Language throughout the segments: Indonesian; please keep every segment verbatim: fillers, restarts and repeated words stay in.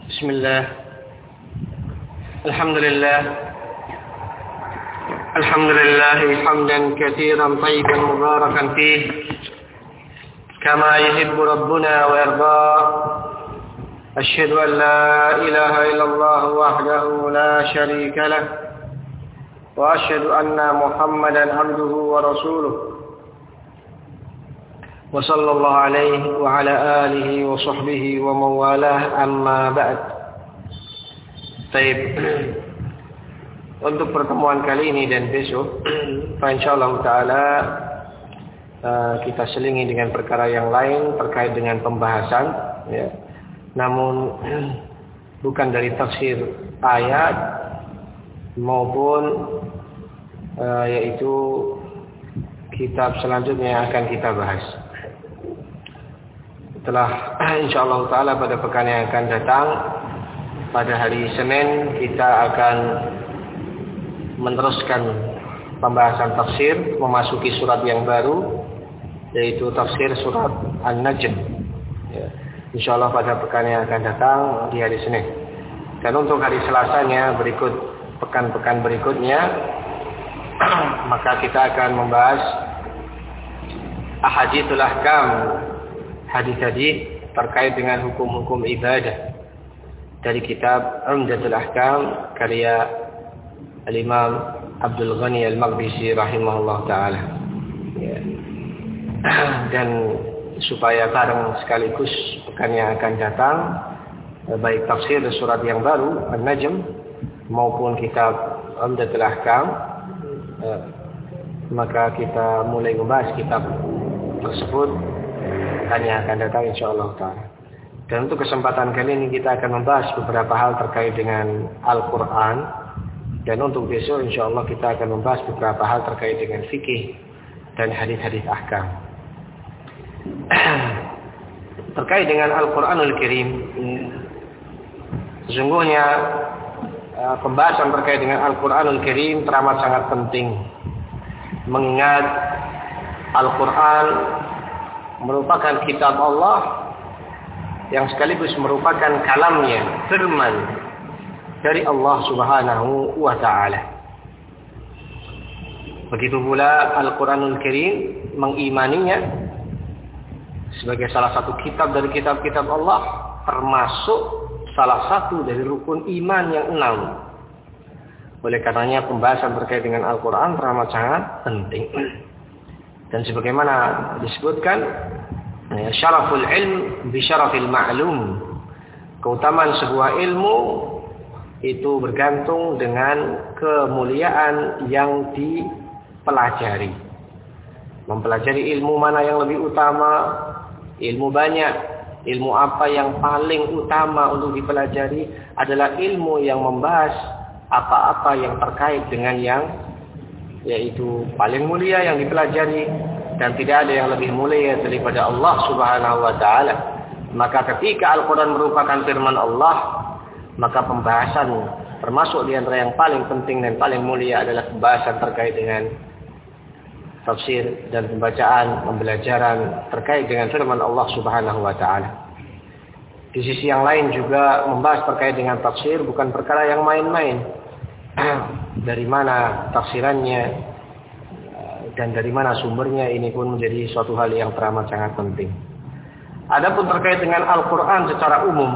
بسم الله الحمد لله الحمد لله حمدا كثيرا طيبا مباركا فيه كما يحب ربنا ويرضى. أشهد أن لا إله إلا الله وحده لا شريك له وأشهد أن محمدا عبده ورسوله وصلى الله عليه وعلى آله وصحبه ومن والاه أما بعد. Baik. Untuk pertemuan kali ini dan besok, insyaallah taala uh, kita selingi dengan perkara yang lain terkait dengan pembahasan, ya. Namun bukan dari tafsir ayat maupun uh, yaitu kitab selanjutnya yang akan kita bahas. Setelah insyaallah taala pada pekan yang akan datang pada hari Senin kita akan meneruskan pembahasan tafsir, memasuki surat yang baru yaitu tafsir surat An-Najm, ya. Insyaallah pada pekan yang akan datang di hari Senin. Dan untuk hari Selasanya berikut pekan-pekan berikutnya maka kita akan membahas ahaditsul ahkam, hadis-hadis terkait dengan hukum-hukum ibadah dari kitab Umdatul Ahkam karya Al-Imam Abdul Ghani Al-Maqdisi rahimahullah ta'ala, ya. Dan supaya bareng sekaligus pekan yang akan datang baik tafsir surat yang baru An-Najm maupun kitab Umdatul Ahkam, maka kita mulai membahas kitab tersebut hanya akan datang insyaallah ta'ala. Dan untuk kesempatan kali ini kita akan membahas beberapa hal terkait dengan Al-Quran. Dan untuk besok insyaallah kita akan membahas beberapa hal terkait dengan fikih dan hadis-hadis ahkam. Terkait dengan Al-Quranul Karim, sesungguhnya pembahasan terkait dengan Al-Quranul Karim teramat sangat penting. Mengingat Al-Quran merupakan kitab Allah yang sekaligus merupakan kalamnya, firman dari Allah Subhanahu wa ta'ala. Begitu pula Al-Quranul Karim mengimaninya sebagai salah satu kitab dari kitab-kitab Allah, termasuk salah satu dari rukun iman yang enam. Oleh karenanya pembahasan terkait dengan Al-Quran teramat sangat penting. Dan sebagaimana disebutkan, syaraful ilm bi syarafil ma'lum, keutamaan sebuah ilmu itu bergantung dengan kemuliaan yang dipelajari. Mempelajari ilmu mana yang lebih utama, ilmu banyak, ilmu apa yang paling utama untuk dipelajari adalah ilmu yang membahas apa-apa yang terkait dengan yang yaitu paling mulia yang dipelajari, dan tidak ada yang lebih mulia daripada Allah Subhanahu wa ta'ala. Maka ketika Al-Quran merupakan firman Allah, maka pembahasan termasuk di antara yang paling penting dan paling mulia adalah pembahasan terkait dengan tafsir dan pembacaan, pembelajaran terkait dengan firman Allah Subhanahu wa ta'ala. Di sisi yang lain juga membahas terkait dengan tafsir bukan perkara yang main-main. Dari mana tafsirannya dan dari mana sumbernya, ini pun menjadi suatu hal yang teramat sangat penting. Adapun terkait dengan Al-Quran secara umum,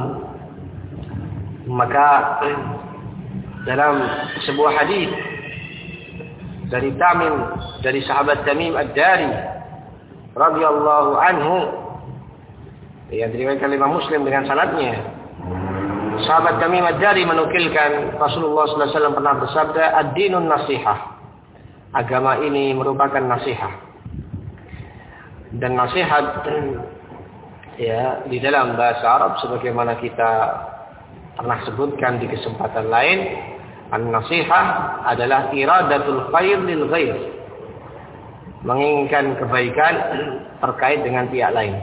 maka dalam sebuah hadis dari Tamim, dari sahabat Tamim Ad-Dari radhiyallahu anhu yang diriwayatkan oleh Muslim dengan sanadnya, sahabat Tamim Ad-Dari menukilkan Rasulullah sallallahu alaihi wasallam pernah bersabda, ad-dinun nasihah, agama ini merupakan nasihat. Dan nasihat ya di dalam bahasa Arab sebagaimana kita pernah sebutkan di kesempatan lain, an-nasihah adalah iradatul khair lil ghair, menginginkan kebaikan terkait dengan pihak lain.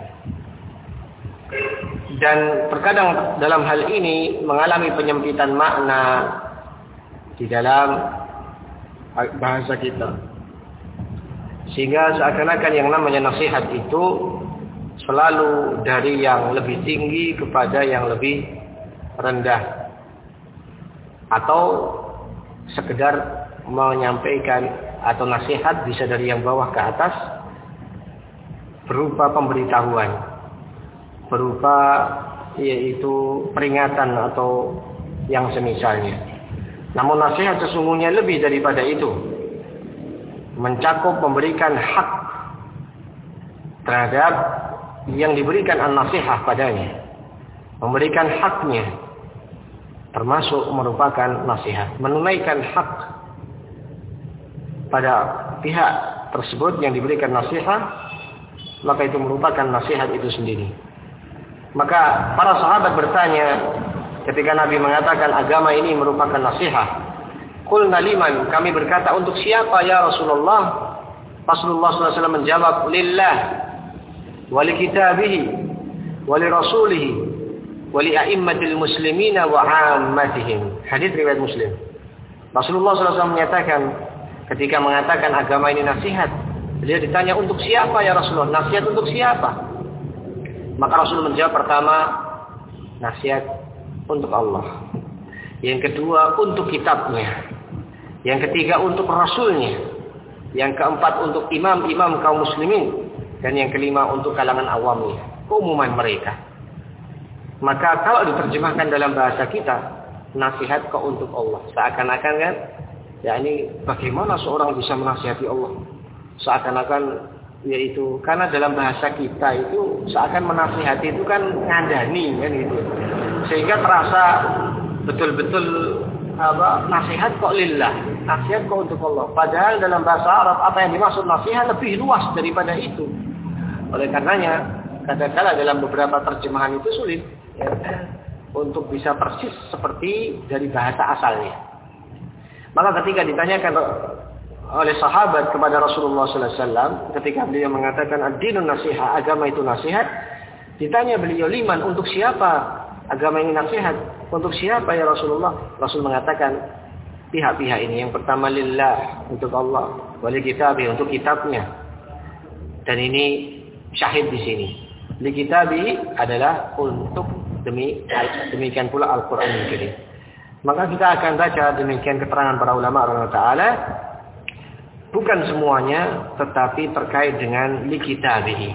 Dan terkadang dalam hal ini mengalami penyempitan makna di dalam bahasa kita, sehingga seakan-akan yang namanya nasihat itu selalu dari yang lebih tinggi kepada yang lebih rendah, atau sekedar menyampaikan atau nasihat bisa dari yang bawah ke atas berupa pemberitahuan, berupa yaitu peringatan atau yang semisalnya. Namun nasihat sesungguhnya lebih daripada itu, mencakup memberikan hak terhadap yang diberikan an-nasihah padanya, memberikan haknya, termasuk merupakan nasihat, menunaikan hak pada pihak tersebut yang diberikan nasihat, maka itu merupakan nasihat itu sendiri. Maka para sahabat bertanya ketika Nabi mengatakan agama ini merupakan nasihat, qulna liman, kami berkata untuk siapa ya Rasulullah? Rasulullah shallallahu alaihi wasallam menjawab, lillah wa li kitabihi wa li rasulihi wa li a'immatil muslimina wa 'ammatihim. Hadis riwayat Muslim. Rasulullah shallallahu alaihi wasallam menyatakan ketika mengatakan agama ini nasihat, beliau ditanya untuk siapa ya Rasulullah? Nasihat untuk siapa? Maka Rasul menjawab, pertama nasihat untuk Allah, yang kedua untuk kitabnya, yang ketiga untuk rasulnya, yang keempat untuk imam-imam kaum muslimin, dan yang kelima untuk kalangan awamnya, keumuman mereka. Maka kalau diterjemahkan dalam bahasa kita, nasihat kok untuk Allah, seakan-akan kan, ya ini bagaimana seorang bisa menasihati Allah? Seakan-akan yaitu karena dalam bahasa kita itu seakan menasihati itu kan ngandani kan gitu, sehingga terasa betul-betul apa nasihat kok lillah, nasihat kok untuk Allah. Padahal dalam bahasa Arab apa yang dimaksud nasihat lebih luas daripada itu. Oleh karenanya kadang-kala dalam beberapa terjemahan itu sulit ya, untuk bisa persis seperti dari bahasa asalnya. Maka ketika ditanyakan oleh sahabat kepada Rasulullah sallallahu alaihi wasallam ketika beliau mengatakan ad-dinun nasihat, agama itu nasihat, ditanya beliau, liman, untuk siapa agama ini nasihat? Untuk siapa ya Rasulullah? Rasul mengatakan pihak-pihak ini. Yang pertama lillah, untuk Allah, wali kitabih, untuk kitabnya. Dan ini syahid di sini. Li kitabih adalah untuk demi demikian pula Al-Qur'an Al-Karim. Maka kita akan baca demikian keterangan para ulama Allah Taala. Bukan semuanya, tetapi terkait dengan li kitabihi.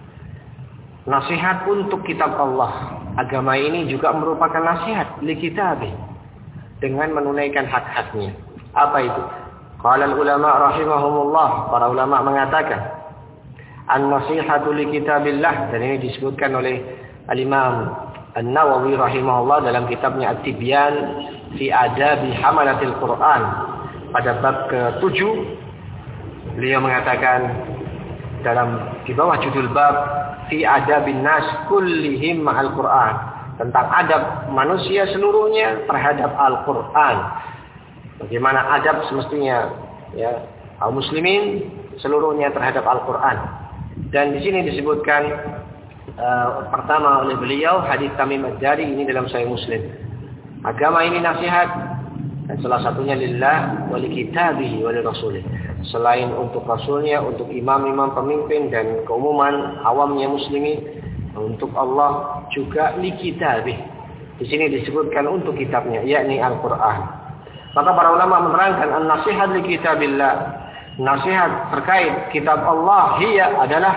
Nasihat untuk kitab Allah. Agama ini juga merupakan nasihat li kitabihi, dengan menunaikan hak-haknya. Apa itu? Qala ulama rahimahumullah, para ulama mengatakan an-nasihatu li kitabillah, dan ini disebutkan oleh al-Imam An-Nawawi rahimahullah dalam kitabnya At-Tibyan fi Adabi Hamalatil Quran pada bab ketujuh. Beliau mengatakan dalam di bawah judul bab fi adabin nas kullihim ma'al Quran, tentang adab manusia seluruhnya terhadap Al-Quran. Bagaimana adab semestinya ya kaum muslimin seluruhnya terhadap Al-Quran. Dan di sini disebutkan uh, pertama oleh beliau hadis Tamim Ad-Dari, ini dalam Sahih Muslim. Agama ini nasihat, dan salah satunya lillah wa li kitabihi wa li rasulih. Selain untuk rasulnya, untuk imam-imam pemimpin dan keumuman awamnya muslimin, untuk Allah juga li kitabih. Di sini disebutkan untuk kitabnya, yakni Al-Qur'an. Maka para ulama menerangkan an-nasihat li kitabillah, nasihat terkait kitab Allah, hiya adalah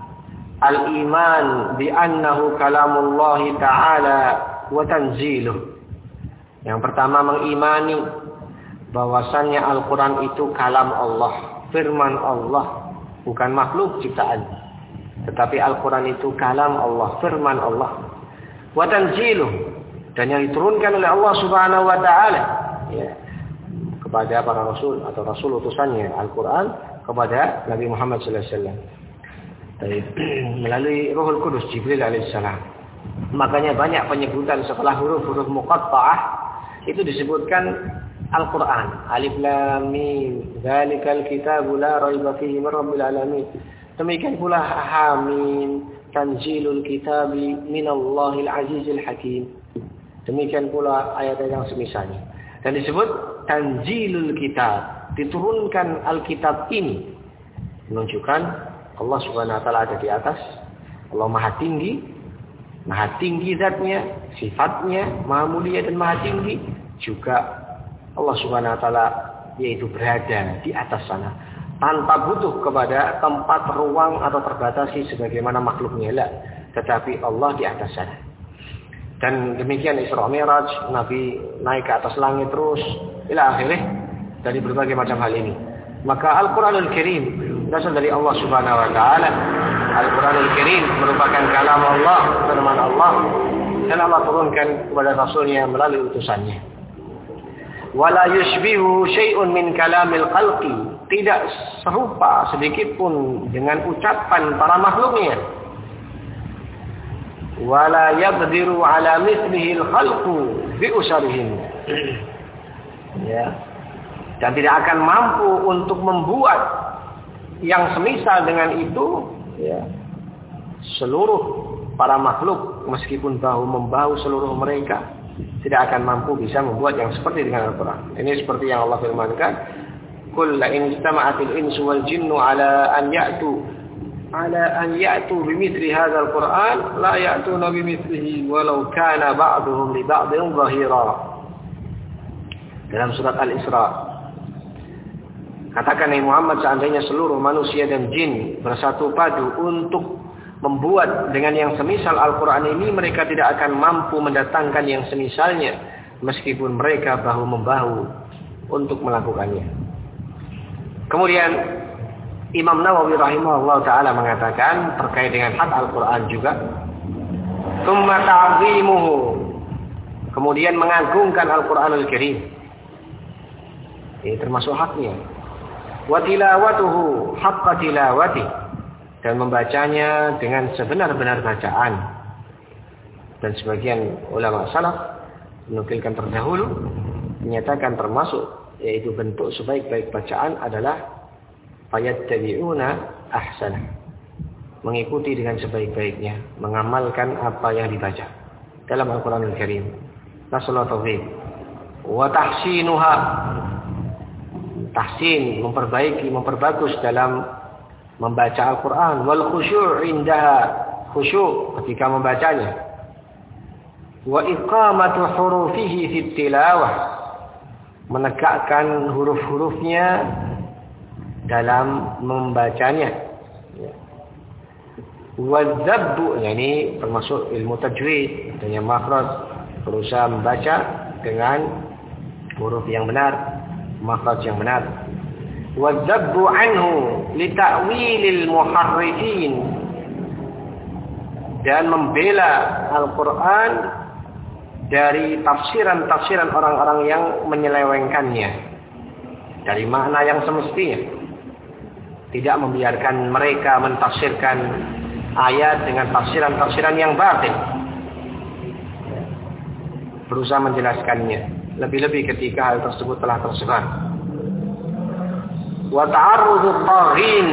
al-iman bi annahu kalamullah ta'ala wa tanziluh. Yang pertama mengimani bahwasannya Al-Quran itu kalam Allah, firman Allah, bukan makhluk ciptaan. Tetapi Al-Quran itu kalam Allah, firman Allah. Wa tanziluh, dan yang diturunkan oleh Allah Subhanahu wa taala ya, kepada para rasul atau rasul utusannya Al-Quran kepada Nabi Muhammad sallallahu alaihi wasallam. Melalui Ruhul Kudus Jibril alaihissalam. Makanya banyak penyebutan setelah huruf-huruf muqatta'ah itu disebutkan Al-Quran. Alif Lam Mim, dzalikal kitabu la raiba fihi min rabbil alamin. Demikian pula Hamim, tanzilul kitabi minallahil azizil hakim. Demikian pula ayat-ayat yang semisalnya. Dan disebut tanzilul kitab, diturunkan Alkitab ini, menunjukkan Allah Subhanahu wa taala ada di atas, Allah Maha tinggi, Maha tinggi zatnya, sifatnya maha mulia dan maha tinggi. Juga Allah Subhanahu wa taala yaitu berada di atas sana tanpa butuh kepada tempat, ruang atau terbatasi sebagaimana makhluknya lah, tetapi Allah di atas sana. Dan demikian Isra Mi'raj, Nabi naik ke atas langit terus ila akhirih dari berbagai macam hal ini. Maka Al-Qur'anul Karim berasal dari Allah Subhanahu wa taala. Al-Qur'anul Karim merupakan kalam Allah, firman Allah, dan Allah turunkan kepada Rasulnya melalui utusannya. Wala yushbihu syai'un min kalamil khalqi, tidak serupa sedikit pun dengan ucapan para makhluknya. Wala yaqdiru ala mithlihi al-khalqu bi usarihim. Ya. Dan tidak akan mampu untuk membuat yang semisal dengan itu, ya, seluruh para makhluk meskipun bahu membahu seluruh mereka tidak akan mampu bisa membuat yang seperti dengan Al-Quran. Ini seperti yang Allah firmankan, "Qul la in istama'atil insu wal jinnu ala an ya'tu ala an ya'tu bimithli hadzal Qur'an la ya'tuna bimithlihi walau kana ba'dhum li ba'dhin dhahira." Dalam surat Al-Isra. Katakan Nabi Muhammad, seandainya seluruh manusia dan jin bersatu padu untuk membuat dengan yang semisal Al-Quran ini, mereka tidak akan mampu mendatangkan yang semisalnya meskipun mereka bahu-membahu untuk melakukannya. Kemudian Imam Nawawi rahimahullah ta'ala mengatakan terkait dengan hak Al-Quran juga, "Tsumma ta'zimuhu", kemudian mengagungkan Al-Quranul Karim. Ini termasuk haknya. "Wa tilawatuhu haqqa tilawati", dan membacanya dengan sebenar-benar bacaan. Dan sebagian ulama salaf menukilkan terdahulu menyatakan termasuk yaitu bentuk sebaik-baik bacaan adalah fayattabi'una ahsana, mengikuti dengan sebaik-baiknya, mengamalkan apa yang dibaca dalam Al-Qur'anul Karim. Nasallahu taufiq. Wa tahsinuha, tahsin, memperbaiki, memperbagus dalam membaca Al-Quran. Wal khusyu' indaha, khusyuk ketika membacanya. Wa iqamatu hurufihi fit tilawah, menegakkan huruf-hurufnya dalam membacanya. Wa dzabbu, yani termasuk ilmu tajwid dan yang makhraj, berusaha membaca dengan huruf yang benar, makhraj yang benar. وَالذَّبُّ عَنْهُ لِتَأْوِيلِ الْمُحَرِّفِينَ, dan membela Al-Quran dari tafsiran-tafsiran orang-orang yang menyelewengkannya dari makna yang semestinya. Tidak membiarkan mereka mentafsirkan ayat dengan tafsiran-tafsiran yang batil. Berusaha menjelaskannya, lebih-lebih ketika hal tersebut telah tersebar. Wa ta'arrudut taghin,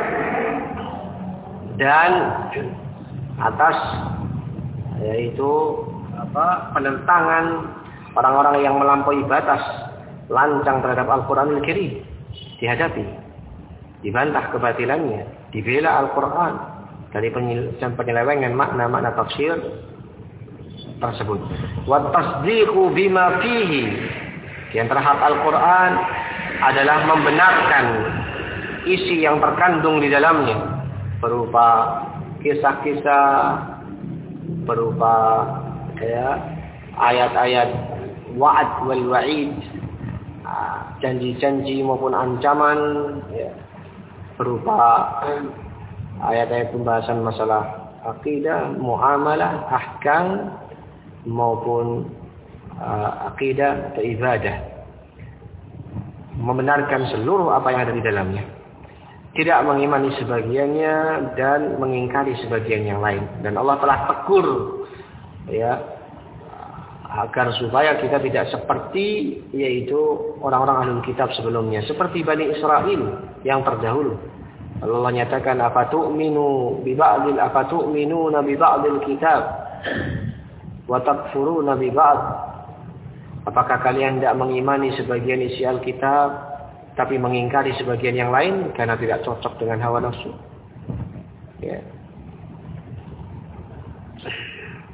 dan atas yaitu apa penentangan orang-orang yang melampaui batas, lancang terhadap Al-Qur'anul Karim, dihadapi, dibantah kebatilannya, dibela Al-Qur'an dari penyelewengan makna-makna tafsir tersebut. Wa tasdiqu bima fihi, di antara hak Al-Qur'an adalah membenarkan isi yang terkandung di dalamnya, berupa kisah-kisah, berupa ya, ayat-ayat wa'ad wal wa'id, janji-janji maupun ancaman, ya, berupa ayat-ayat pembahasan masalah akidah, muamalah, ahkam, maupun uh, akidah atau ibadah. Membenarkan seluruh apa yang ada di dalamnya, tidak mengimani sebagiannya dan mengingkari sebagian yang lain. Dan Allah telah tegur, ya, agar supaya kita tidak seperti yaitu orang-orang ahlul kitab sebelumnya, seperti Bani Israel yang terdahulu. Allah nyatakan, afatu'minu bi ba'dil afatu'minuna bi ba'dil kitab wa takfuruna bi ba'd. Apakah kalian tidak mengimani sebagian isi Alkitab tapi mengingkari sebagian yang lain karena tidak cocok dengan hawa nafsu? Ya.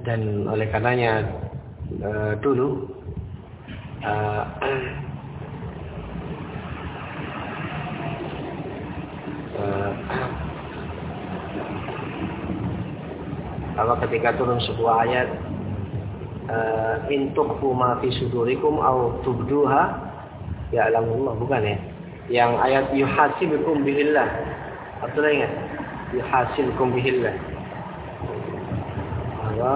Dan oleh karenanya uh, dulu uh, uh, apa ketika turun sebuah ayat uh, in tukhfu ma fi sudurikum aw tubduha ya'lamullah, bukan ya? Yang ayat yuhasibukum bihillah. Betul ingat? Yuhasibukum bihillah. Bahwa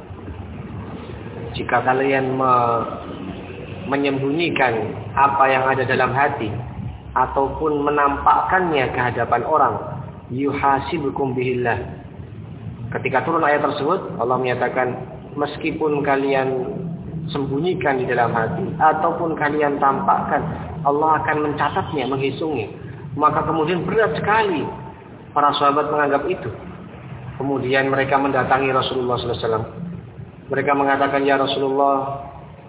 jika kalian me menyembunyikan apa yang ada dalam hati ataupun menampakkannya ke hadapan orang, yuhasibukum bihillah. Ketika turun ayat tersebut, Allah menyatakan meskipun kalian sembunyikan di dalam hati ataupun kalian tampakkan, Allah akan mencatatnya, menghitungnya. Maka kemudian berat sekali para sahabat menganggap itu. Kemudian mereka mendatangi Rasulullah sallallahu alaihi wasallam. Mereka mengatakan, ya Rasulullah,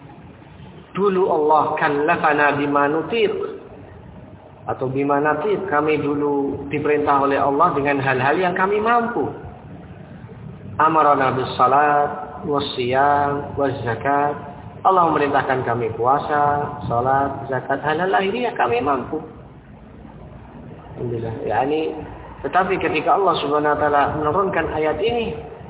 dulu Allah kallafana bima nutiq atau bima natiq, kami dulu diperintah oleh Allah dengan hal-hal yang kami mampu. Amarana bis salat wassiyam wazzakat. Allah memerintahkan kami puasa, salat, zakat, hal-hal lahiriah kami mampu. Alhamdulillah. Yani, tetapi ketika Allah Subhanahu wa taala menurunkan ayat ini,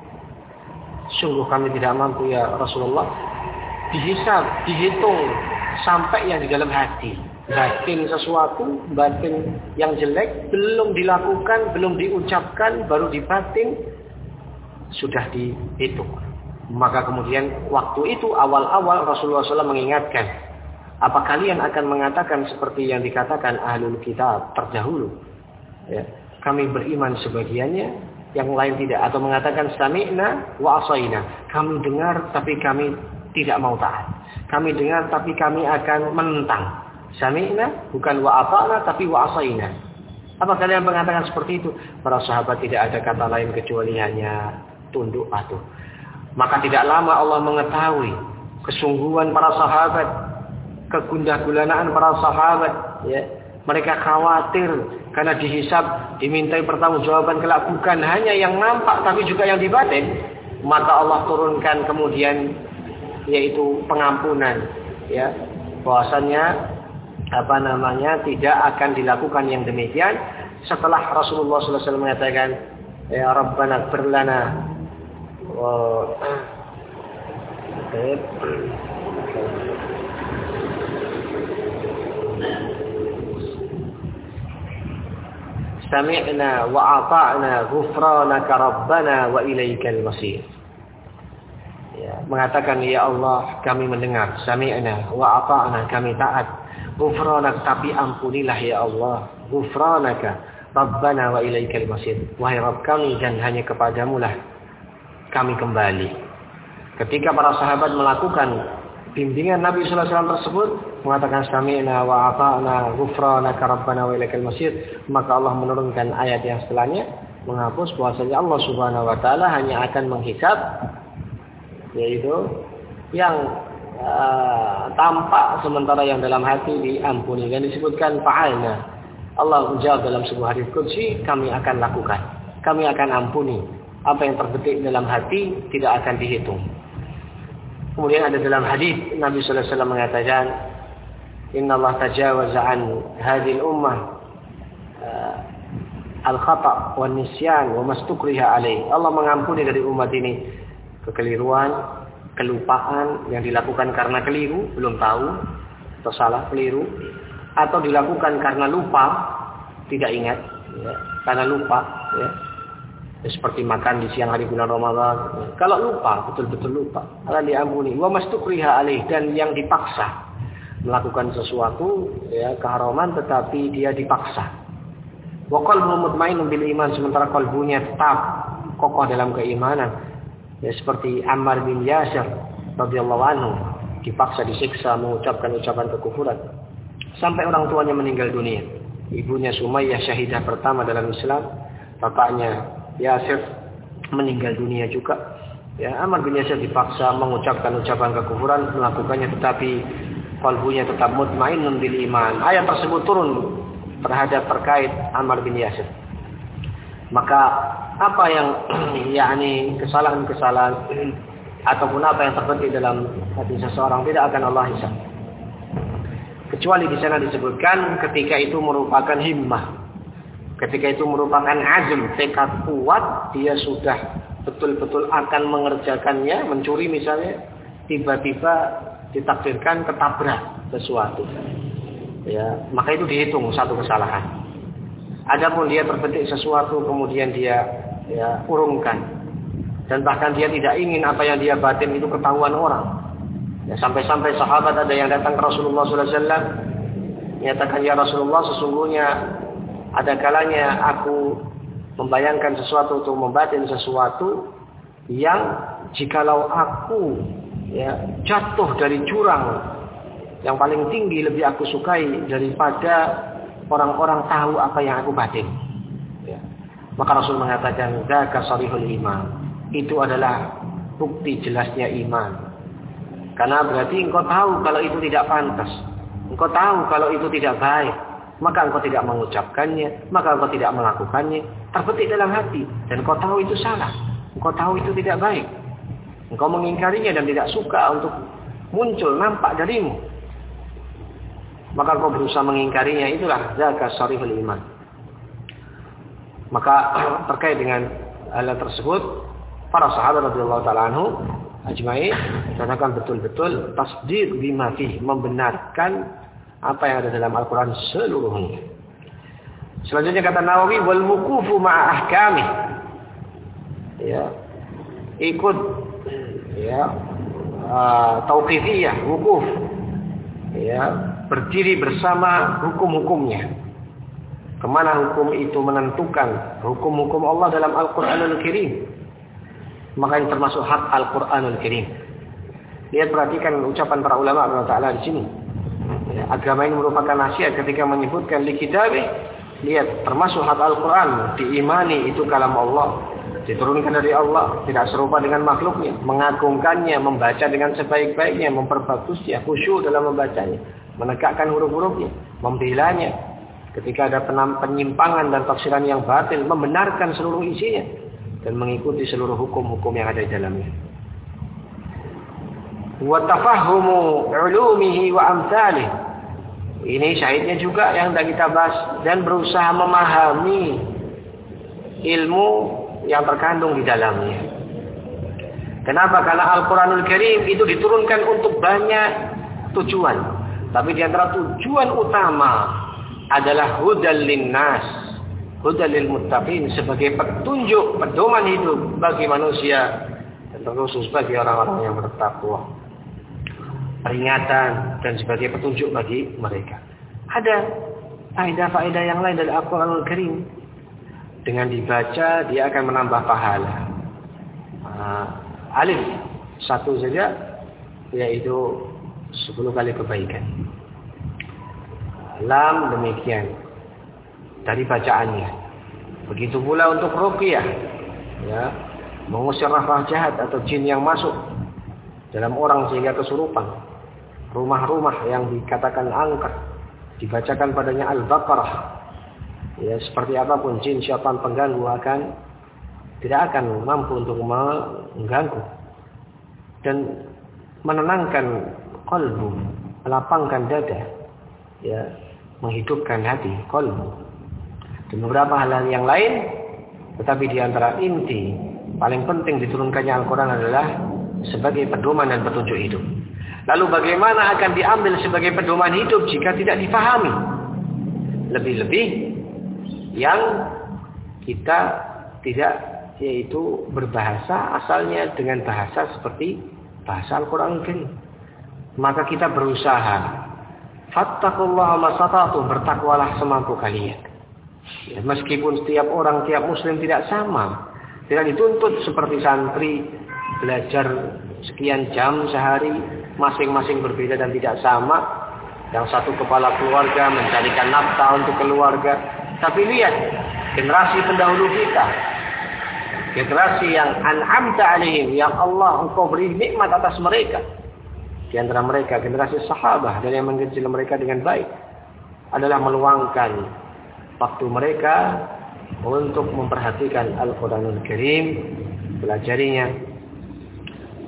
sungguh kami tidak mampu ya Rasulullah. Dihisab, dihitung sampai yang di dalam hati. Batin sesuatu, batin yang jelek belum dilakukan, belum diucapkan, baru di batin sudah dihitung. Maka kemudian waktu itu awal-awal Rasulullah shallallahu alaihi wasallam mengingatkan, apa kalian akan mengatakan seperti yang dikatakan ahlul kitab terdahulu? Ya, kami beriman sebagiannya, yang lain tidak, atau mengatakan sami'na wa asaina, kami dengar tapi kami tidak mau taat. Kami dengar tapi kami akan menentang. Sami'na bukan wa ata'na tapi wa asaina. Apa kalian mengatakan seperti itu? Para sahabat tidak ada kata lain kecuali hanya tunduk patuh. Maka tidak lama Allah mengetahui kesungguhan para sahabat, kegundah-gulanaan para sahabat. Ya. Mereka khawatir karena dihisab, dimintai pertanggungjawaban kelak, bukan hanya yang nampak tapi juga yang di batin. Maka Allah turunkan kemudian yaitu pengampunan. Ya. Bahwasanya apa namanya tidak akan dilakukan yang demikian setelah Rasulullah sallallahu alaihi wasallam mengatakan, ya Rabbana ighfir lana wa sami'na wa ata'na ghufranaka rabbana wa ilaikal masir. Ya, mengatakan ya Allah, kami mendengar, sami'na wa ata'na, kami taat, ghufranak, tapi ampunilah ya Allah, ghufranaka rabbana wa ilaikal masir, wahai Rabb kami dan hanya kepadamu lah kami kembali. Ketika para sahabat melakukan bimbingan Nabi sallallahu alaihi wasallam tersebut, mengatakan sami'na wa ata'na ghufranaka rabbana wa ilaikal masir, maka Allah menurunkan ayat yang setelahnya menghapus bahwasanya Allah Subhanahu wa taala hanya akan menghisab yaitu yang uh, tampak, sementara yang dalam hati diampuni. Dan disebutkan fa'alna, Allah menjawab dalam sebuah hadis qudsi, kami akan lakukan, kami akan ampuni. Apa yang terbetik dalam hati tidak akan dihitung. Kemudian ada dalam hadis Nabi sallallahu alaihi wasallam mengatakan, innallaha tajawaza an hadhil ummah uh, al-khata' wan nisyan wa mastukriha alaih. Allah mengampuni dari umat ini kekeliruan, kelupaan yang dilakukan karena keliru, belum tahu atau salah, keliru, atau dilakukan karena lupa, tidak ingat, ya, karena lupa, ya. Seperti makan di siang hari bulan Ramadan. Kalau lupa, betul-betul lupa, akan diampuni. Wa mastukriha alaih, dan yang dipaksa melakukan sesuatu ya keharaman tetapi dia dipaksa. Wa qalbu mutmainnun bil iman, sementara kalbunya tetap kokoh dalam keimanan. Ya, seperti Ammar bin Yasir radhiyallahu anhu, dipaksa disiksa mengucapkan ucapan kekufuran sampai orang tuanya meninggal dunia. Ibunya Sumayyah syahidah pertama dalam Islam, bapaknya Yasir meninggal dunia juga. Ya, Ammar bin Yasir dipaksa mengucapkan ucapan kekufuran, melakukannya tetapi kalbunya tetap mutmainnun bil iman. Ayat tersebut turun terhadap terkait Ammar bin Yasir. Maka apa yang yakni kesalahan-kesalahan ataupun apa yang terbetik dalam hati seseorang tidak akan Allah hisab. Kecuali di sana disebutkan ketika itu merupakan himmah. Ketika itu merupakan azm, tekad kuat, dia sudah betul-betul akan mengerjakannya, mencuri misalnya, tiba-tiba ditakdirkan ketabrak sesuatu. Ya, maka itu dihitung satu kesalahan. Adapun dia terbetik sesuatu kemudian dia ya urungkan, dan bahkan dia tidak ingin apa yang dia batin itu ketahuan orang. Ya, sampai-sampai sahabat ada yang datang ke Rasulullah sallallahu alaihi wasallam menyatakan, ya Rasulullah, sesungguhnya ada kalanya aku membayangkan sesuatu atau membatin sesuatu yang jikalau aku ya jatuh dari jurang yang paling tinggi lebih aku sukai daripada orang-orang tahu apa yang aku batin. Ya. Maka Rasul mengatakan, dzaka sharihul iman. Itu adalah bukti jelasnya iman. Karena berarti engkau tahu kalau itu tidak pantas. Engkau tahu kalau itu tidak baik. Maka engkau tidak mengucapkannya, maka engkau tidak melakukannya, terbetik dalam hati, dan engkau tahu itu salah, engkau tahu itu tidak baik, engkau mengingkarinya dan tidak suka untuk muncul, nampak darimu, maka engkau berusaha mengingkarinya. Itulah dzaka sharihul iman. Maka terkait dengan hal tersebut, para sahabat radhiyallahu taala anhu ajma'in katakan betul-betul tasdiq bima fihi, membenarkan apa yang ada dalam Al-Quran seluruhnya. Selanjutnya kata Nawawi, wal wuqufu ma'a ahkami. Ya, ikut ya uh, tauqifiyah, wukuf. Ya, berdiri bersama hukum-hukumnya. Kemana hukum itu menentukan hukum-hukum Allah dalam Al-Quranul Karim. Maka ini termasuk hak Al-Quranul Karim. Lihat, perhatikan ucapan para ulama Allah Ta'ala di sini. Ya, agama ini merupakan nasihat ketika menyebutkan li kitabih. Lihat, termasuk hak Al-Quran, diimani itu kalam Allah, diturunkan dari Allah, tidak serupa dengan makhluknya, mengagungkannya, membaca dengan sebaik-baiknya, memperbagusnya, khusyuk dalam membacanya, menegakkan huruf-hurufnya, membelanya ketika ada penyimpangan dan tafsiran yang batil, membenarkan seluruh isinya dan mengikuti seluruh hukum-hukum yang ada di dalamnya. Wa tafahumu ulumihi wa amsalih. Ini syahidnya juga yang sudah kita bahas, dan berusaha memahami ilmu yang terkandung di dalamnya. Kenapa? Karena Al-Quranul Karim itu diturunkan untuk banyak tujuan, tapi di antara tujuan utama adalah hudal linnas, hudal lil muttaqin, sebagai petunjuk, pedoman hidup bagi manusia, dan terkhusus bagi orang-orang yang bertakwa, peringatan dan sebagai petunjuk bagi mereka. Ada faedah-faedah yang lain dari Al-Quranul Karim. Dengan dibaca dia akan menambah pahala. Uh, alif satu saja yaitu sepuluh kali kebaikan. Lam demikian dari bacaannya. Begitu pula untuk ruqyah, ya, mengusir roh jahat atau jin yang masuk dalam orang sehingga kesurupan. Rumah-rumah yang dikatakan angker, dibacakan padanya Al-Baqarah. Ya, seperti apapun jin syaitan pengganggu akan tidak akan mampu untuk mengganggu dan menenangkan qalbu, melapangkan dada, ya, menghidupkan hati, qalbu. Dan beberapa hal yang lain, tetapi di antara inti paling penting diturunkannya Al-Quran adalah sebagai pedoman dan petunjuk hidup. Lalu bagaimana akan diambil sebagai pedoman hidup jika tidak difahami? Lebih-lebih yang kita tidak, yaitu berbahasa asalnya dengan bahasa seperti bahasa Al-Quran Karim. Maka kita berusaha, fattaqullaha masata'tum, bertakwalah semampu kalian. Ya, meskipun setiap orang, tiap muslim tidak sama, tidak dituntut seperti santri belajar sekian jam sehari, masing-masing berbeda dan tidak sama. Yang satu kepala keluarga mencarikan nafkah untuk keluarga. Tapi lihat generasi pendahulu kita, generasi yang an'amta alaihim, yang Allah engkau beri nikmat atas mereka. Di antara mereka generasi sahabat dan yang mengkecil mereka dengan baik adalah meluangkan waktu mereka untuk memperhatikan Al-Quranul Karim, pelajarinya,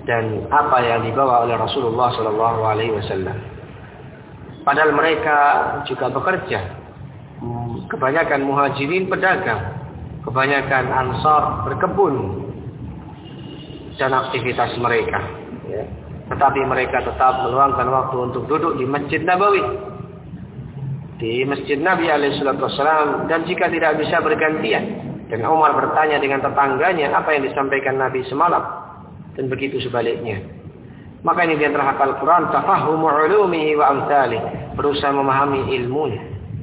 dan apa yang dibawa oleh Rasulullah Shallallahu Alaihi Wasallam. Padahal mereka juga bekerja. Kebanyakan muhajirin pedagang, kebanyakan ansar berkebun dan aktivitas mereka. Ya. Tetapi mereka tetap meluangkan waktu untuk duduk di Masjid Nabawi, di Masjid Nabi alaihi salatu wasallam, dan jika tidak bisa bergantian. Dan Umar bertanya dengan tetangganya apa yang disampaikan Nabi semalam, dan begitu sebaliknya. Maka ini di antara hafal Quran, tafahumu ulumihi wa amsalih, berusaha memahami ilmunya.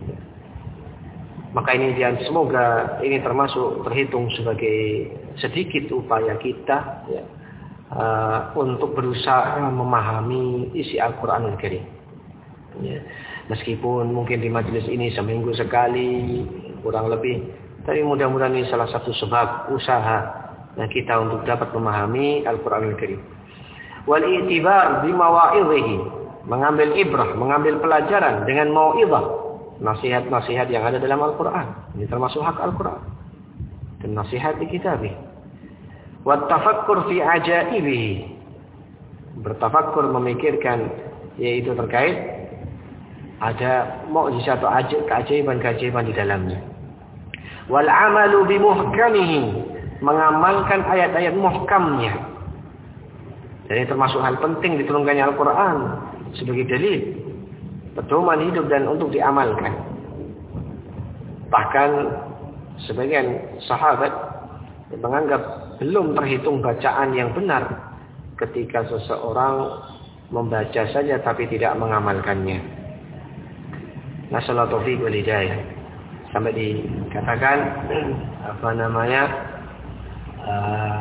Maka ini dan semoga ini termasuk terhitung sebagai sedikit upaya kita ya, uh, untuk berusaha memahami isi Al-Quranul Karim. Ya. Meskipun mungkin di majelis ini seminggu sekali kurang lebih, tapi mudah-mudahan ini salah satu sebab usaha nah, kita untuk dapat memahami Al-Quranul Karim. Wal i'tibar bi mawa'idhihi, mengambil ibrah, mengambil pelajaran dengan mau'izah, nasihat-nasihat yang ada dalam Al-Quran. Ini termasuk hak Al-Quran. Dan nasihat di kitabih. Wat tafakkur fi ajaibihi, bertafakkur memikirkan, yaitu terkait ada mukjizat atau keajaiban-keajaiban di dalamnya. Wal amalu bi muhkamihi, mengamalkan ayat-ayat muhkamnya. Jadi termasuk hal penting diturunkannya Al-Quran sebagai dalil, pedoman hidup dan untuk diamalkan. Bahkan sebagian sahabat menganggap belum terhitung bacaan yang benar ketika seseorang membaca saja tapi tidak mengamalkannya. Nasallahu taufiq wal hidayah. Sampai dikatakan apa namanya uh,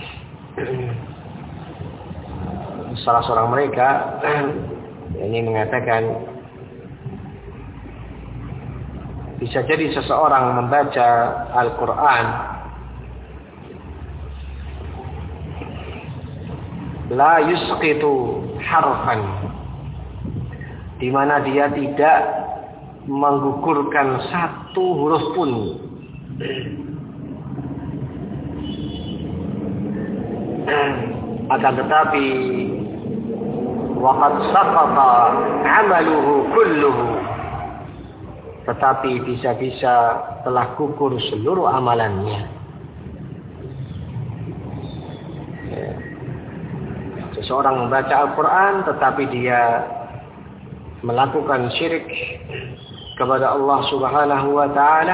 salah seorang mereka ini mengatakan bisa jadi seseorang membaca Al-Quran la yusqitu harfan, di mana dia tidak menggugurkan satu huruf pun. Akan tetapi waqad saqata amaluhu kulluhu, tetapi bisa-bisa telah gugur seluruh amalannya. Ya. Seseorang membaca Al-Quran tetapi dia melakukan syirik kepada Allah Subhanahu wa taala,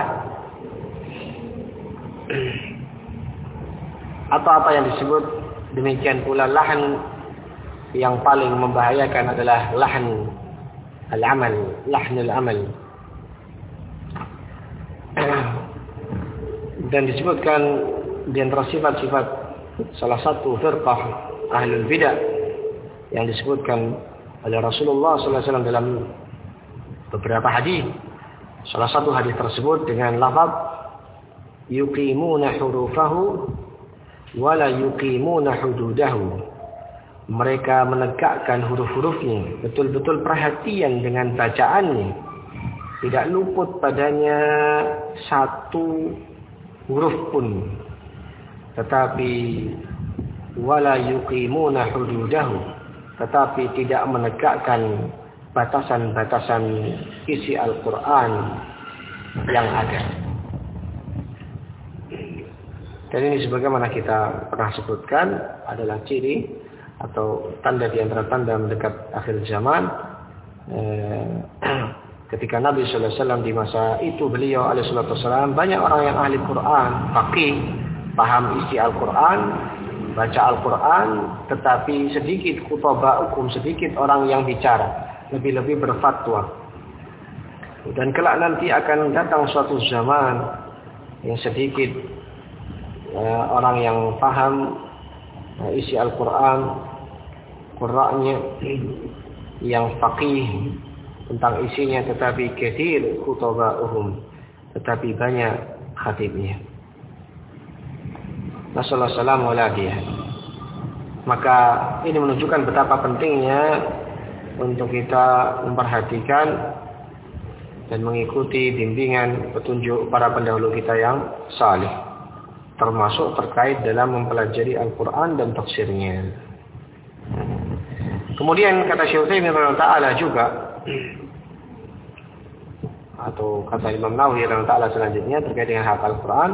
atau apa yang disebut demikian pula lahan, yang paling membahayakan adalah lahan al-amal, lahnul amal. Dan disebutkan di antara sifat-sifat salah satu firqah ahlul bidah yang disebutkan oleh Rasulullah sallallahu alaihi wasallam dalam beberapa hadis. Salah satu hadis tersebut dengan lafaz yuqimuna hurufahu wala yuqimuna hududahu. Mereka menegakkan huruf-hurufnya, betul-betul perhatian dengan bacaannya, tidak luput padanya satu huruf pun. Tetapi wala yuqimuna hududahu, tetapi tidak menegakkan batasan-batasan isi Al-Quran yang ada. Dan ini sebagaimana kita pernah sebutkan adalah ciri atau tanda di antara tanda mendekat akhir zaman. Eh, ketika Nabi sallallahu alaihi wasallam di masa itu beliau alaihi salatu wasallam, banyak orang yang ahli Quran, faqih, paham isi Al-Quran, baca Al-Quran, tetapi sedikit khutbah hukum, sedikit orang yang bicara, lebih-lebih berfatwa. Dan kelak nanti akan datang suatu zaman yang sedikit uh, orang yang paham uh, isi Al-Quran, qurra'nya, yang faqih tentang isinya, tetapi kathir khutbahum, tetapi banyak khatibnya. Nasallallahu alaihi wasallam. Maka ini menunjukkan betapa pentingnya untuk kita memperhatikan dan mengikuti bimbingan petunjuk para pendahulu kita yang salih, termasuk terkait dalam mempelajari Al-Quran dan tafsirnya. Kemudian kata Syekh Utsaimin rahimahullah taala juga, atau kata Imam Nawawi rahimahullah taala selanjutnya terkait dengan hak Al-Qur'an,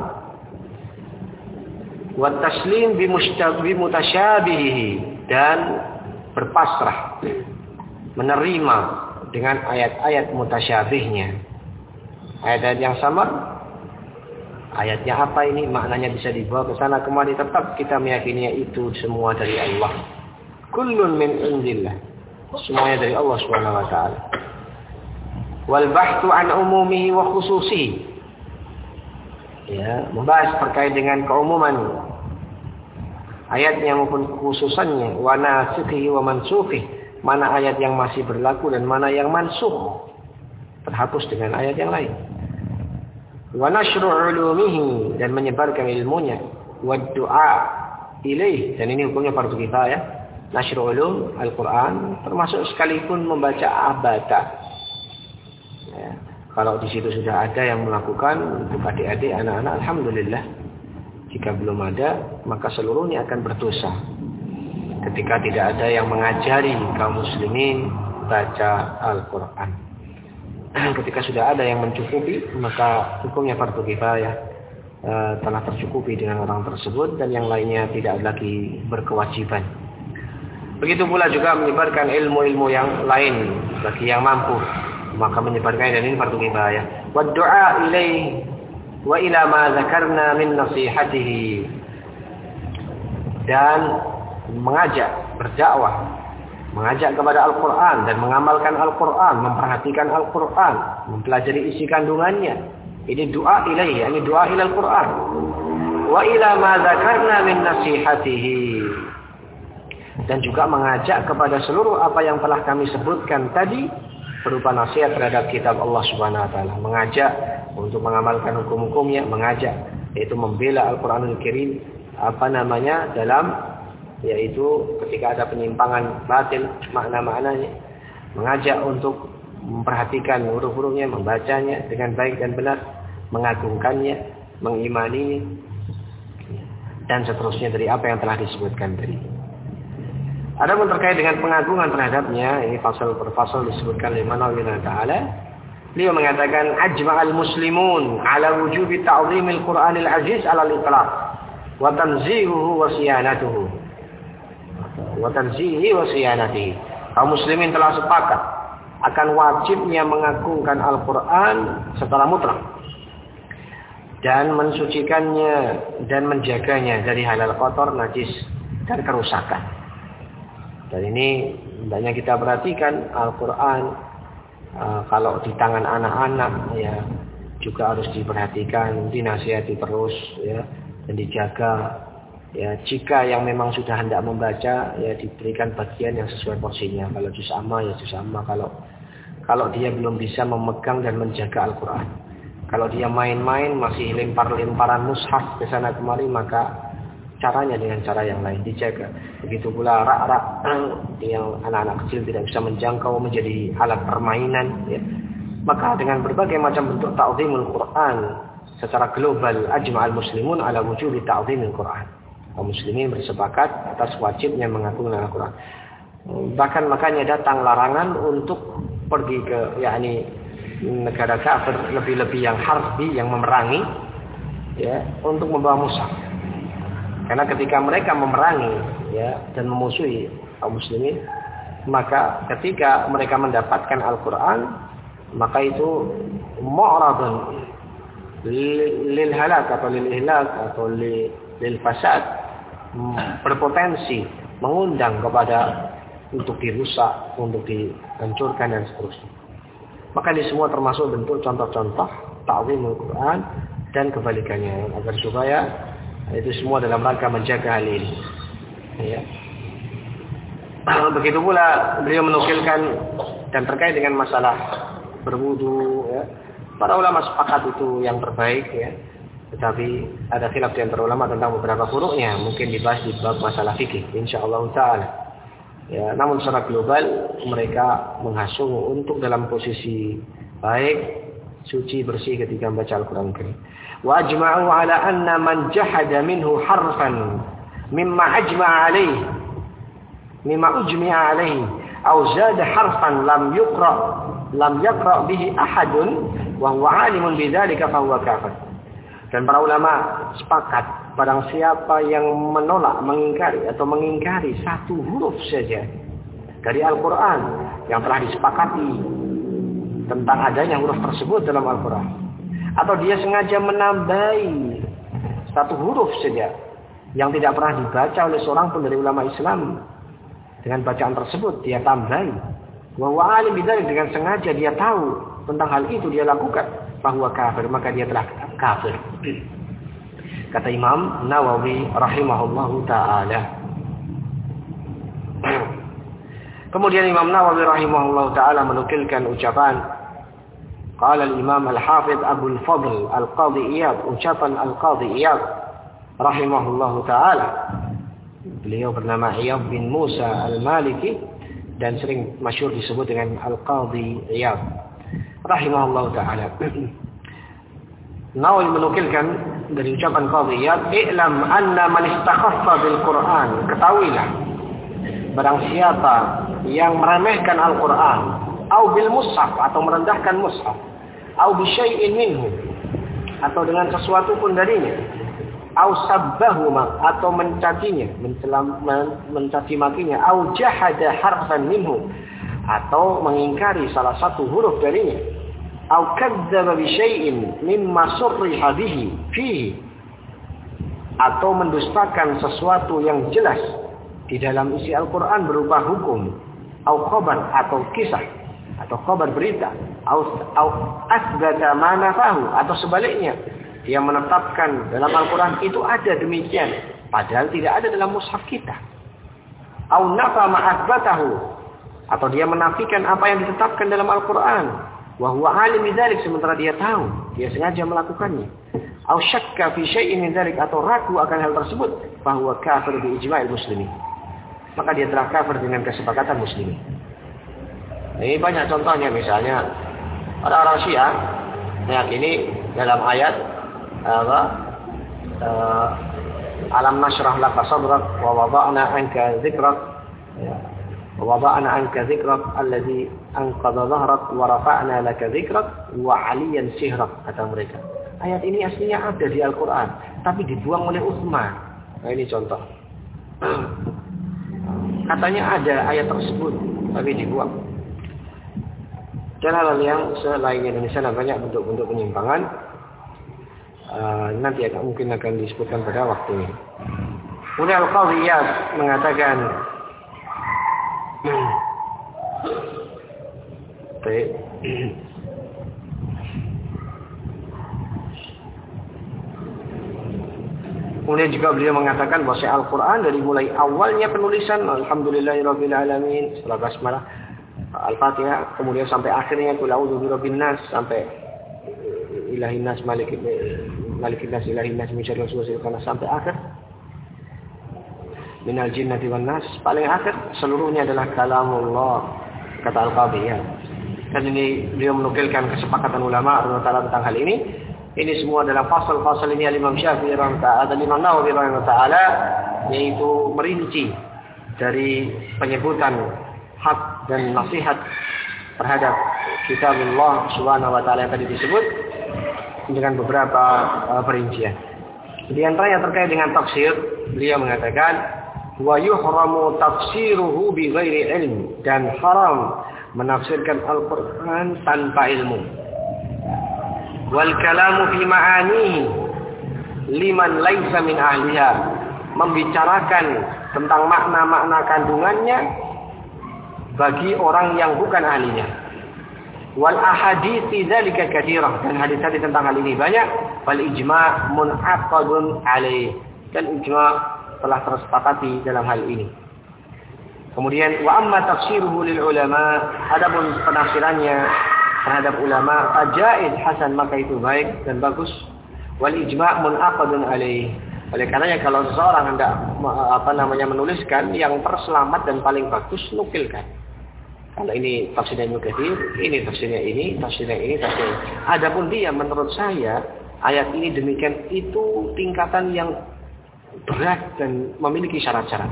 wa taslim bi mutasyabihi, dan berpasrah menerima dengan ayat-ayat mutasyabihnya. Ayat-ayat yang sama, ayatnya apa ini, maknanya bisa dibawa ke sana kemari, tetap kita meyakininya itu semua dari Allah. Kullun min indillah, semuanya dari Allah Subhanahu wa taala. Wal bahthu an umumihi wa khususihi, ya, membahas terkait dengan keumuman ayatnya maupun kekhususannya, wa nasikhihi wa mansukhihi, mana ayat yang masih berlaku dan mana yang mansukh, terhapus dengan ayat yang lain. Wa nashru ulumihi, dan menyebarkan ilmunya, wa du'a ilaih, dan ini hukumnya fardu kifayah. Nashru ulum Al-Qur'an termasuk sekalipun membaca abada. Ya, kalau di situ sudah ada yang melakukan untuk adik-adik, anak-anak, alhamdulillah. Jika belum ada, maka seluruhnya akan berdosa. Ketika tidak ada yang mengajari kaum muslimin baca Al-Qur'an. Ketika sudah ada yang mencukupi, maka hukumnya fardu kifayah e, telah tercukupi dengan orang tersebut, dan yang lainnya tidak lagi berkewajiban. Begitu pula juga menyebarkan ilmu-ilmu yang lain bagi yang mampu, maka menyebarkan, dan ini fardu kifayah. Wa du'a ilaihi wa ila ma dzakarna min nasihatihi, dan mengajak, berdakwah, mengajak kepada Al-Qur'an dan mengamalkan Al-Qur'an, memperhatikan Al-Qur'an, mempelajari isi kandungannya. Ini doa ilaihi, ini doa ila Al-Qur'an. Wa ila ma dzakarna min nasihatihi, dan juga mengajak kepada seluruh apa yang telah kami sebutkan tadi berupa nasihat terhadap kitab Allah Subhanahu wa taala, mengajak untuk mengamalkan hukum-hukumnya, mengajak yaitu membela Al-Qur'anul Karim, apa namanya, dalam yaitu ketika ada penyimpangan batil makna-maknanya, mengajak untuk memperhatikan huruf-hurufnya, membacanya dengan baik dan benar, mengagungkannya, mengimaninya, dan seterusnya dari apa yang telah disebutkan tadi. Adapun terkait dengan pengagungan terhadapnya, ini pasal per pasal disebutkan oleh Nawawi Ta'ala. Beliau mengatakan ajma'al muslimun ala wujubi ta'zimil Qur'anil aziz ala al-itlaq wa tanzihuhu wa siyanatuhu wa tanzihi wa siyanatihi. Kaum muslimin telah sepakat akan wajibnya mengagungkan Al-Qur'an secara mutlak dan mensucikannya dan menjaganya dari halal kotor, najis, dan kerusakan. Dan ini hendaknya kita perhatikan Al-Quran uh, kalau di tangan anak-anak ya juga harus diperhatikan, dinasihati terus ya, dan dijaga ya. Jika yang memang sudah hendak membaca ya diberikan bagian yang sesuai porsinya. Kalau juz amma ya juz amma. Kalau kalau dia belum bisa memegang dan menjaga Al-Quran, kalau dia main-main masih lempar-lemparan mushaf ke sana kemari, maka caranya dengan cara yang lain dijaga. Begitu pula rak-rak yang anak-anak kecil tidak bisa menjangkau menjadi alat permainan ya. Maka dengan berbagai macam bentuk ta'zimul Quran secara global, ajma'al muslimun ala wujubi ta'zimil Quran. Kaum muslimin bersepakat atas wajibnya mengagungkan Al-Quran. Bahkan makanya datang larangan untuk pergi ke yakni negara kafir, lebih-lebih yang harbi, yang memerangi ya, untuk membawa mushaf. Karena ketika mereka memerangi ya dan memusuhi kaum muslimin, maka ketika mereka mendapatkan Al-Quran, maka itu mu'radun lil halak atau lil ihlak atau lil fasad, berpotensi mengundang kepada untuk dirusak, untuk dihancurkan dan seterusnya. Maka ini semua termasuk bentuk contoh-contoh ta'zimul Quran dan kebalikannya, agar supaya itu semua dalam rangka menjaga hal ini. Ya. Begitu pula beliau menukilkan dan terkait dengan masalah berwudu. Ya. Para ulama sepakat itu yang terbaik. Ya. Tetapi ada khilaf di antara ulama tentang beberapa furuknya. Mungkin dibahas di bab masalah fikih. InsyaAllah ta'ala. Ya, namun secara global mereka menghasung untuk dalam posisi baik, suci, bersih ketika membaca Al-Quran Karim. Wa ajma'u ala anna man jahada minhu harfan mimma ajma'a alaih mimma ujmi'a alaihi aw zada harfan lam yuqra lam yaqra bihi ahadun wa huwa 'alimun bidzalika fa huwa kafir. Dan para ulama sepakat barang siapa yang menolak, mengingkari atau mengingkari satu huruf saja dari Al-Qur'an yang telah disepakati tentang adanya huruf tersebut dalam Al-Qur'an, atau dia sengaja menambahi satu huruf saja yang tidak pernah dibaca oleh seorang pun dari ulama Islam, dengan bacaan tersebut dia tambahi, wa huwa alim bidzalik, dengan sengaja dia tahu tentang hal itu dia lakukan, bahwa kafir, maka dia telah kafir. Kata Imam Nawawi rahimahullahu taala. Kemudian Imam Nawawi rahimahullahu taala menukilkan ucapan qala al-Imam al-Hafidz Abu al-Fadl Al-Qadhi Iyad, ucapan Al-Qadhi Iyad rahimahullahu taala. Beliau bernama Iyad bin Musa Al-Maliki dan sering masyhur disebut dengan Al-Qadhi Iyad rahimahullahu taala. Nawawi menukilkan dari ucapan Qadhi Iyad, "I'lam anna man istakhaffa bil Qur'an." Ketahuilah, barang siapa yang meremehkan Al-Qur'an, au bil mushaf, atau merendahkan mushaf, au bi syai'in minhu, atau dengan sesuatu pun darinya, au sabbahu, atau mencacinya, mencelam, mencaci makinya, au jahada harfan minhu, atau mengingkari salah satu huruf darinya, au kadzdzaba bi syai'in mimma surriha bihi fihi, atau mendustakan sesuatu yang jelas di dalam isi Al-Qur'an berupa hukum, au khabar, atau kisah, atau khabar berita, au au asbata ma nafahu, atau sebaliknya dia menetapkan dalam Al-Qur'an itu ada demikian padahal tidak ada dalam mushaf kita, au nafa ma asbatahu, atau dia menafikan apa yang ditetapkan dalam Al-Qur'an, wa huwa alim bidzalik, sementara dia tahu, dia sengaja melakukannya, au syakka fi syai'in min dzalik, atau ragu akan hal tersebut, fa huwa kafir bi ijma'il muslimin, maka dia telah kafir dengan kesepakatan muslimin. Ini banyak contohnya, misalnya orang-orang Syiah meyakini dalam ayat apa uh, alam nashrah laka sadrak wa wada'na anka dzikrak wa wada'na anka dzikrak alladzi anqadha dhahrak wa rafa'na laka dzikrak wa 'aliyan sihrak, kata mereka. Ayat ini aslinya ada di Al-Qur'an tapi dibuang oleh Utsman. Nah, ini contoh. Katanya ada ayat tersebut tapi dibuang. Dan hal yang selainnya, di sana banyak bentuk-bentuk penyimpangan. Uh, nanti akan mungkin akan disebutkan pada waktu ini. Kemudian Al-Qadhi Iyad mengatakan, baik. Kemudian juga beliau mengatakan bahwa Al-Quran dari mulai awalnya penulisan, Alhamdulillahirabbil alamin, setelah basmalah, Al-Fatihah, kemudian sampai akhirnya Qul a'udzu birabbin nas, sampai ilahin nas malikin malikin nas ilahin nas min syarril waswasil, sampai akhir minal jinnati wan nas, paling akhir seluruhnya adalah kalamullah, kata Al-Qadhi Iyad. Dan ini beliau menukilkan kesepakatan ulama tentang hal ini. Ini semua adalah fasal-fasal ini Imam Syafi'i rahimahullah dan Imam Nawawi rahimahullah, yaitu merinci dari penyebutan hak dan nasihat terhadap kitabullah subhanahu wa ta'ala yang tadi disebut dengan beberapa uh, perincian. Di antaranya terkait dengan tafsir, beliau mengatakan wa yuhramu tafsiruhu bi ghairi ilm, dan haram menafsirkan Al-Qur'an tanpa ilmu. Wal kalamu fi ma'anihi liman laisa min ahliha, membicarakan tentang makna-makna kandungannya bagi orang yang bukan ahlinya. Wal ahadithi dzalika katsirah, dan hadis-hadis tentang hal ini banyak. Wal ijma' mun'aqadun alaih, dan ijma' telah tersepakati dalam hal ini. Kemudian wa amma tafsiruhu lil ulama, adapun penafsirannya terhadap ulama, fajaiz hasan, maka itu baik dan bagus. Wal ijma' mun'aqadun alaih, oleh karenanya kalau seseorang hendak apa namanya menuliskan, yang terselamat dan paling bagus nukilkan. Kalau ini tafsirnya Ibnu Katsir, ini tafsirnya ini, tafsirnya ini, tafsirnya ini. Adapun dia, menurut saya ayat ini demikian, itu tingkatan yang berat dan memiliki syarat-syarat.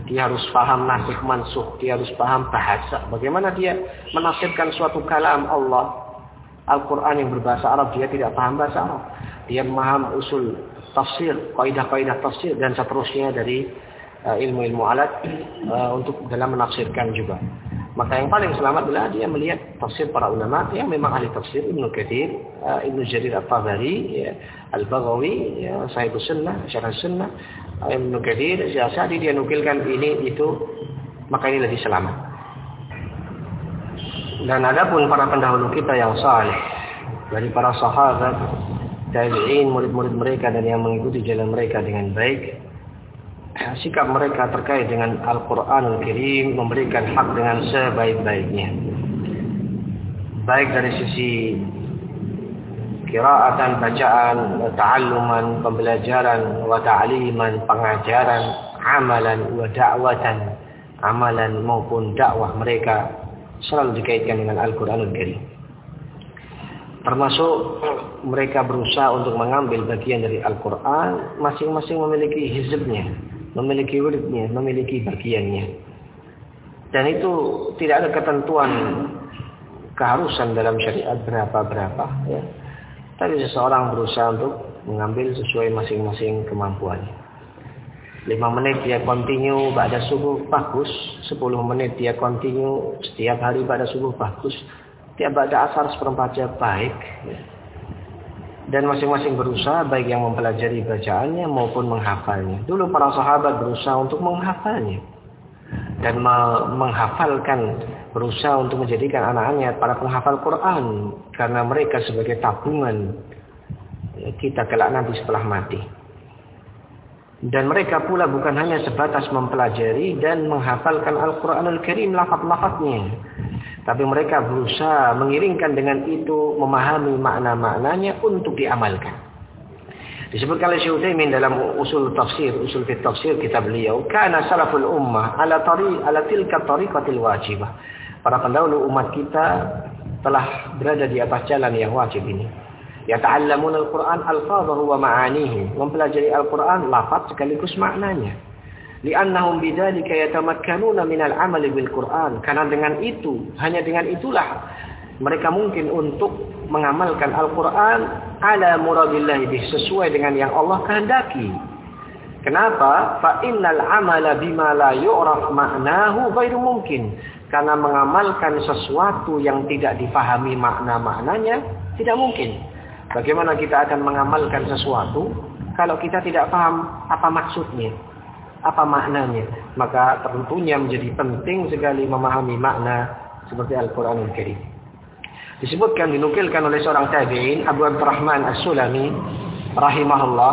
Dia harus paham nasikh mansukh, dia harus paham bahasa. Bagaimana dia menafsirkan suatu kalam Allah, Al-Quran yang berbahasa Arab, dia tidak paham bahasa Arab. Dia memaham usul tafsir, kaidah-kaidah tafsir dan seterusnya dari uh, ilmu-ilmu alat uh, untuk dalam menafsirkan juga. Maka yang paling selamat adalah dia melihat tafsir para ulama yang memang ahli tafsir, Ibnu Katsir, uh, Ibnu Jarir At-Tabari, ya, Al-Baghawi, ya, Sahibus Sunnah, Syarh Sunnah, uh, Ibnu Katsir, Syasadi, dia nukilkan ini itu, maka ini lebih selamat. Dan adapun para pendahulu kita yang saleh dari para sahabat, tabi'in, murid-murid mereka dan yang mengikuti jalan mereka dengan baik, sikap mereka terkait dengan Al-Quranul Karim memberikan hak dengan sebaik-baiknya. Baik dari sisi qiraatan, bacaan, ta'alluman, pembelajaran, wa ta'liman, pengajaran, amalan, wa da'watan, amalan maupun dakwah mereka selalu dikaitkan dengan Al-Quranul Karim. Termasuk mereka berusaha untuk mengambil bagian dari Al-Quran, masing-masing memiliki hizbnya, memiliki wiridnya, memiliki bagiannya. Dan itu tidak ada ketentuan keharusan dalam syariat berapa-berapa. Ya. Tapi seseorang berusaha untuk mengambil sesuai masing-masing kemampuannya. lima menit dia continue pada subuh, bagus. sepuluh menit dia continue setiap hari pada subuh, bagus. Tiap pada asar seperempat jam, baik. Dan masing-masing berusaha baik yang mempelajari bacaannya maupun menghafalnya. Dulu para sahabat berusaha untuk menghafalnya. Dan menghafalkan, berusaha untuk menjadikan anak-anaknya para penghafal Quran. Karena mereka sebagai tabungan kita kelak nanti setelah mati. Dan mereka pula bukan hanya sebatas mempelajari dan menghafalkan Al-Quranul Karim lafaz-lafaznya. Tapi mereka berusaha mengiringkan dengan itu, memahami makna-maknanya untuk diamalkan. Disebutkan oleh Syekh Utsaimin dalam usul tafsir, usul fit tafsir kitab beliau, kana salaful ummah ala tari ala tilka tariqatil wajibah. Para pendahulu umat kita telah berada di atas jalan yang wajib ini. Yata'allamuna al-Qur'an alfadhahu wa ma'anihi, mempelajari Al-Qur'an lafaz sekaligus maknanya. Li'annahum bidzalika yatamakkanuna minal 'amali bil Qur'an, karena dengan itu, hanya dengan itulah mereka mungkin untuk mengamalkan Al-Qur'an ala muradillah bih, sesuai dengan yang Allah kehendaki. Kenapa? Fa innal 'amala bima la yu'raf ma'nahu ghairu mungkin. Karena mengamalkan sesuatu yang tidak difahami makna-maknanya tidak mungkin. Bagaimana kita akan mengamalkan sesuatu kalau kita tidak paham apa maksudnya, apa maknanya? Maka tentunya menjadi penting sekali memahami makna seperti Al-Quranul Karim. Disebutkan, dinukilkan oleh seorang tabi'in, Abu Abdurrahman As-Sulami rahimahullah,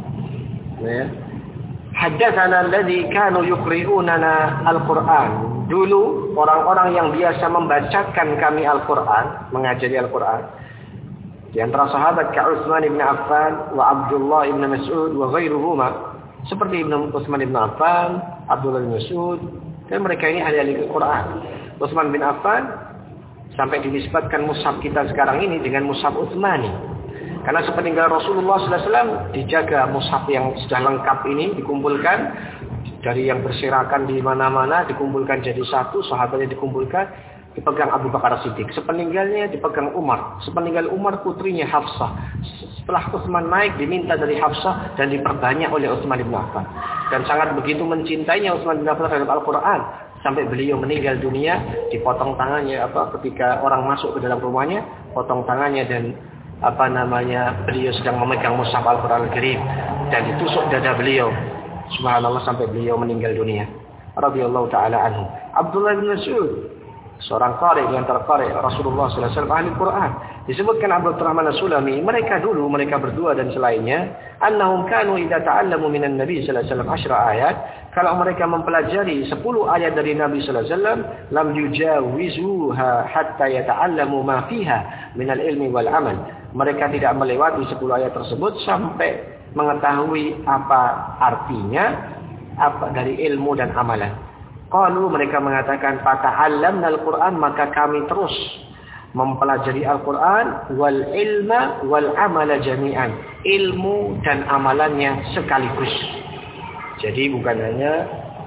ya, haddatsana alladhi kanu yuqri'unana Al-Quran. Dulu orang-orang yang biasa membacakan kami Al-Quran, mengajari Al-Quran, di antara sahabat ka Utsman bin Affan wa Abdullah bin Mas'ud wa ghairuhuma, seperti Ibnu Utsman bin Affan, Abdullah bin Mas'ud, dan mereka ini ahli Al-Quran. Utsman bin Affan sampai dinisbatkan mushaf kita sekarang ini dengan mushaf Utsmani. Karena sepeninggal Rasulullah sallallahu alaihi wasallam dijaga mushaf yang sudah lengkap ini, dikumpulkan dari yang berserakan di mana-mana, dikumpulkan jadi satu, sahabatnya dikumpulkan, dipegang Abu Bakar Siddiq. Sepeninggalnya dipegang Umar. Sepeninggal Umar putrinya Hafsah. Setelah Utsman naik diminta dari Hafsah dan diperbanyak oleh Utsman bin Affan. Dan sangat begitu mencintainya Utsman bin Affan terhadap Al-Quran sampai beliau meninggal dunia, dipotong tangannya apa ketika orang masuk ke dalam rumahnya, potong tangannya dan apa namanya beliau sedang memegang mushaf Al-Quran Al-Karim dan ditusuk dada beliau. Subhanallah sampai beliau meninggal dunia. Radhiyallahu taala anhu. Abdullah bin Mas'ud, seorang qari yang terqari Rasulullah sallallahu alaihi wasallam ahli Quran. Disebutkan Abu Abdurrahman As-Sulami, mereka dulu, mereka berdua dan selainnya, annahum kanu idza ta'allamu minan nabi sallallahu alaihi wasallam asyra ayat, kalau mereka mempelajari sepuluh ayat dari Nabi sallallahu alaihi wasallam, lam yujawizuha hatta yata'allamu ma fiha minal ilmi wal amal. Mereka tidak melewati sepuluh ayat tersebut sampai mengetahui apa artinya, apa dari ilmu dan amalan. Qalu, mereka mengatakan, fata'allamna al-Qur'an, maka kami terus mempelajari Al-Qur'an, wal ilma wal amala jami'an, ilmu dan amalannya sekaligus. Jadi bukan hanya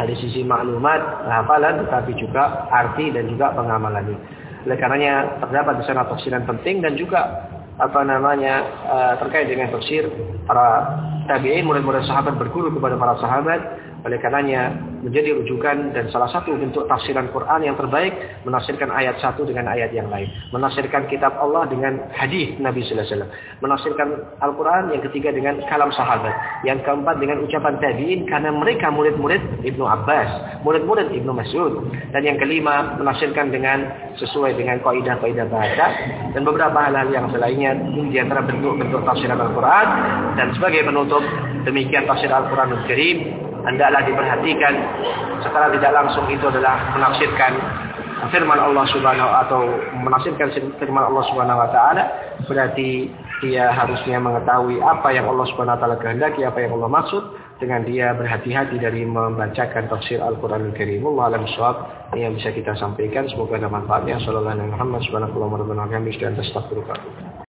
dari sisi maklumat, hafalan, tetapi juga arti dan juga pengamalannya. Oleh karenanya terdapat di sana tafsiran penting dan juga apa namanya uh, terkait dengan tafsir para tabi'in, murid-murid sahabat berguru kepada para sahabat. Oleh karenanya menjadi rujukan dan salah satu bentuk tafsiran Quran yang terbaik menafsirkan ayat satu dengan ayat yang lain, menafsirkan kitab Allah dengan hadis Nabi sallallahu alaihi wasallam, menafsirkan Al-Quran yang ketiga dengan kalam sahabat, yang keempat dengan ucapan tabi'in karena mereka murid-murid Ibnu Abbas, murid-murid Ibnu Mas'ud, dan yang kelima menafsirkan dengan sesuai dengan kaidah-kaidah bahasa dan beberapa hal-hal yang selainnya di antara bentuk-bentuk tafsiran Al-Quran. Dan sebagai penutup, demikian tafsir Al-Quranul Karim hendaklah diperhatikan secara tidak langsung itu adalah menafsirkan firman Allah Subhanahu atau menafsirkan firman Allah Subhanahu wa taala, berarti dia harusnya mengetahui apa yang Allah Subhanahu wa taala kehendaki, apa yang Allah maksud, dengan dia berhati-hati dari membacakan tafsir Al-Qur'anul Karim. Wallahu a'lam bishawab. Ini yang bisa kita sampaikan, semoga ada manfaatnya. Sallallahu alaihi Muhammad subhanahu wa ta'ala wa bihamdihi, astaghfirullah.